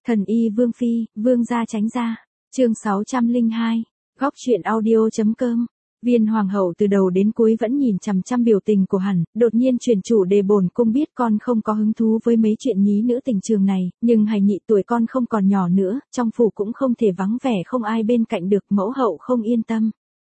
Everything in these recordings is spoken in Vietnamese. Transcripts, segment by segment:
Thần y Vương Phi, Vương gia tránh ra. Chương 602. Góc truyện audio.com. Viên hoàng hậu từ đầu đến cuối vẫn nhìn chằm chằm biểu tình của hắn, đột nhiên chuyển chủ đề bổn cung biết con không có hứng thú với mấy chuyện nhí nữ tình trường này, nhưng hài nhị tuổi con không còn nhỏ nữa, trong phủ cũng không thể vắng vẻ không ai bên cạnh được, mẫu hậu không yên tâm.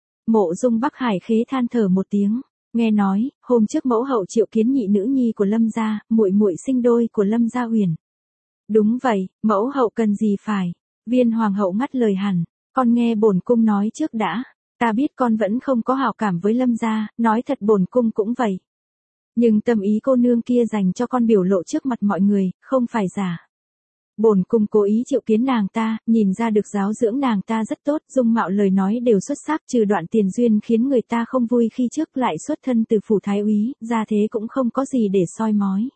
Mộ Dung Bắc Hải khế than thở một tiếng, nghe nói, hôm trước mẫu hậu triệu kiến nhị nữ nhi của Lâm gia, muội muội sinh đôi của Lâm gia Huyền. Đúng vậy, mẫu hậu cần gì phải? Viên hoàng hậu ngắt lời hẳn, con nghe bổn cung nói trước đã. Ta biết con vẫn không có hảo cảm với Lâm gia, nói thật bổn cung cũng vậy. Nhưng tâm ý cô nương kia dành cho con biểu lộ trước mặt mọi người, không phải giả. Bổn cung cố ý triệu kiến nàng ta, nhìn ra được giáo dưỡng nàng ta rất tốt, dung mạo lời nói đều xuất sắc, trừ đoạn tiền duyên khiến người ta không vui khi trước lại xuất thân từ phủ thái úy, ra thế cũng không có gì để soi mói.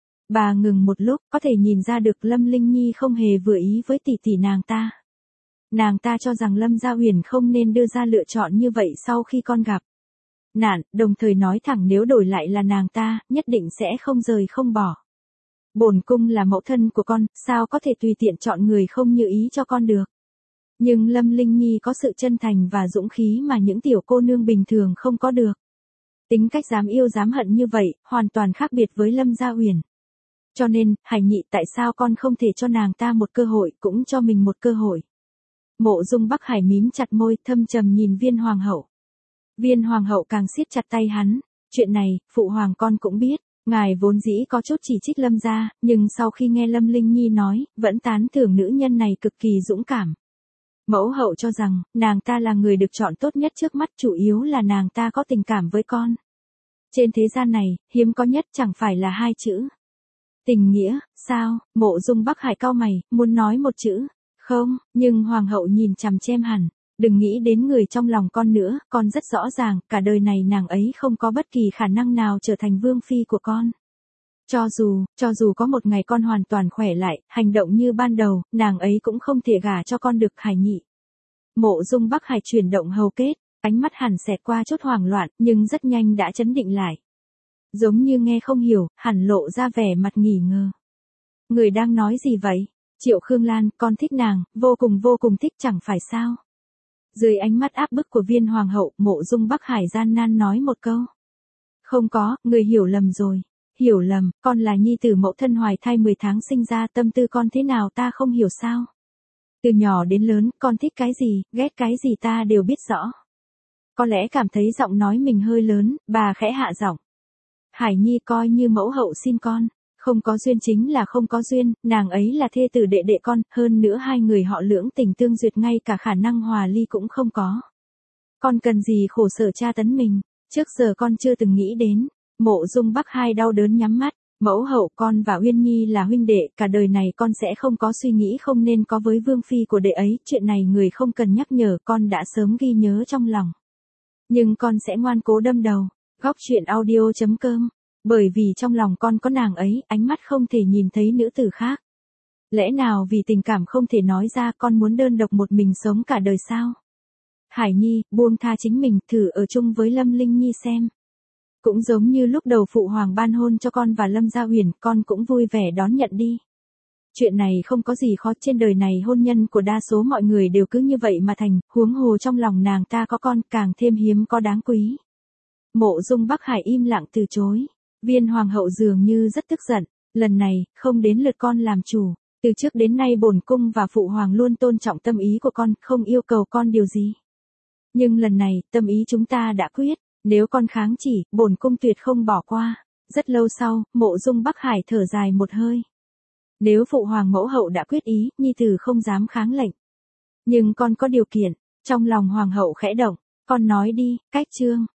Bà ngừng một lúc, có thể nhìn ra được Lâm Linh Nhi không hề vừa ý với tỷ tỷ nàng ta. Nàng ta cho rằng Lâm Gia Huyền không nên đưa ra lựa chọn như vậy sau khi con gặp nạn, đồng thời nói thẳng nếu đổi lại là nàng ta, nhất định sẽ không rời không bỏ. Bổn cung là mẫu thân của con, sao có thể tùy tiện chọn người không như ý cho con được. Nhưng Lâm Linh Nhi có sự chân thành và dũng khí mà những tiểu cô nương bình thường không có được. Tính cách dám yêu dám hận như vậy, hoàn toàn khác biệt với Lâm Gia Huyền. Cho nên, Hải nhị tại sao con không thể cho nàng ta một cơ hội, cũng cho mình một cơ hội. Mộ Dung Bắc Hải mím chặt môi, thâm trầm nhìn viên hoàng hậu. Viên hoàng hậu càng siết chặt tay hắn. Chuyện này, phụ hoàng con cũng biết. Ngài vốn dĩ có chút chỉ trích Lâm gia, nhưng sau khi nghe Lâm Linh Nhi nói, vẫn tán thưởng nữ nhân này cực kỳ dũng cảm. Mẫu hậu cho rằng, nàng ta là người được chọn tốt nhất trước mắt, chủ yếu là nàng ta có tình cảm với con. Trên thế gian này, hiếm có nhất chẳng phải là hai chữ. Tình nghĩa, sao? Mộ Dung Bắc Hải cau mày, muốn nói một chữ. Không, nhưng hoàng hậu nhìn chằm chằm hẳn. Đừng nghĩ đến người trong lòng con nữa, con rất rõ ràng, cả đời này nàng ấy không có bất kỳ khả năng nào trở thành vương phi của con. Cho dù có một ngày con hoàn toàn khỏe lại, hành động như ban đầu, nàng ấy cũng không thể gả cho con được. Hải nhị. Mộ Dung Bắc Hải chuyển động hầu kết, ánh mắt hẳn xẹt qua chút hoảng loạn, nhưng rất nhanh đã trấn định lại. Giống như nghe không hiểu, hẳn lộ ra vẻ mặt nghỉ ngờ. Người đang nói gì vậy? Triệu Khương Lan, con thích nàng, vô cùng thích chẳng phải sao? Dưới ánh mắt áp bức của viên hoàng hậu, Mộ Dung Bắc Hải gian nan nói một câu. Không có, người hiểu lầm rồi. Hiểu lầm, con là nhi tử mẫu thân hoài thai 10 tháng sinh ra, tâm tư con thế nào ta không hiểu sao? Từ nhỏ đến lớn, con thích cái gì, ghét cái gì ta đều biết rõ. Có lẽ cảm thấy giọng nói mình hơi lớn, bà khẽ hạ giọng. Hải nhi coi như mẫu hậu xin con. Không có duyên chính là không có duyên, nàng ấy là thê tử đệ đệ con, hơn nữa hai người họ lưỡng tình tương duyệt, ngay cả khả năng hòa ly cũng không có. Con cần gì khổ sở tra tấn mình, trước giờ con chưa từng nghĩ đến. Mộ Dung Bắc Hải đau đớn nhắm mắt, mẫu hậu con và Uyên Nhi là huynh đệ, cả đời này con sẽ không có suy nghĩ không nên có với vương phi của đệ ấy, chuyện này người không cần nhắc nhở, con đã sớm ghi nhớ trong lòng. Nhưng con sẽ ngoan cố đâm đầu. Góc truyện audio.com. Bởi vì trong lòng con có nàng ấy, ánh mắt không thể nhìn thấy nữ tử khác. Lẽ nào vì tình cảm không thể nói ra, con muốn đơn độc một mình sống cả đời sao? Hải nhi, buông tha chính mình, thử ở chung với Lâm Linh Nhi xem. Cũng giống như lúc đầu phụ hoàng ban hôn cho con và Lâm Gia Huyền, con cũng vui vẻ đón nhận đi. Chuyện này không có gì khó, trên đời này hôn nhân của đa số mọi người đều cứ như vậy mà thành, huống hồ trong lòng nàng ta có con, càng thêm hiếm có đáng quý. Mộ Dung Bắc Hải im lặng từ chối. Viên hoàng hậu dường như rất tức giận, lần này, không đến lượt con làm chủ, từ trước đến nay bổn cung và phụ hoàng luôn tôn trọng tâm ý của con, không yêu cầu con điều gì. Nhưng lần này, tâm ý chúng ta đã quyết, nếu con kháng chỉ, bổn cung tuyệt không bỏ qua. Rất lâu sau, Mộ Dung Bắc Hải thở dài một hơi. Nếu phụ hoàng mẫu hậu đã quyết ý, nhi tử không dám kháng lệnh. Nhưng con có điều kiện, trong lòng hoàng hậu khẽ động, con nói đi, cách chương.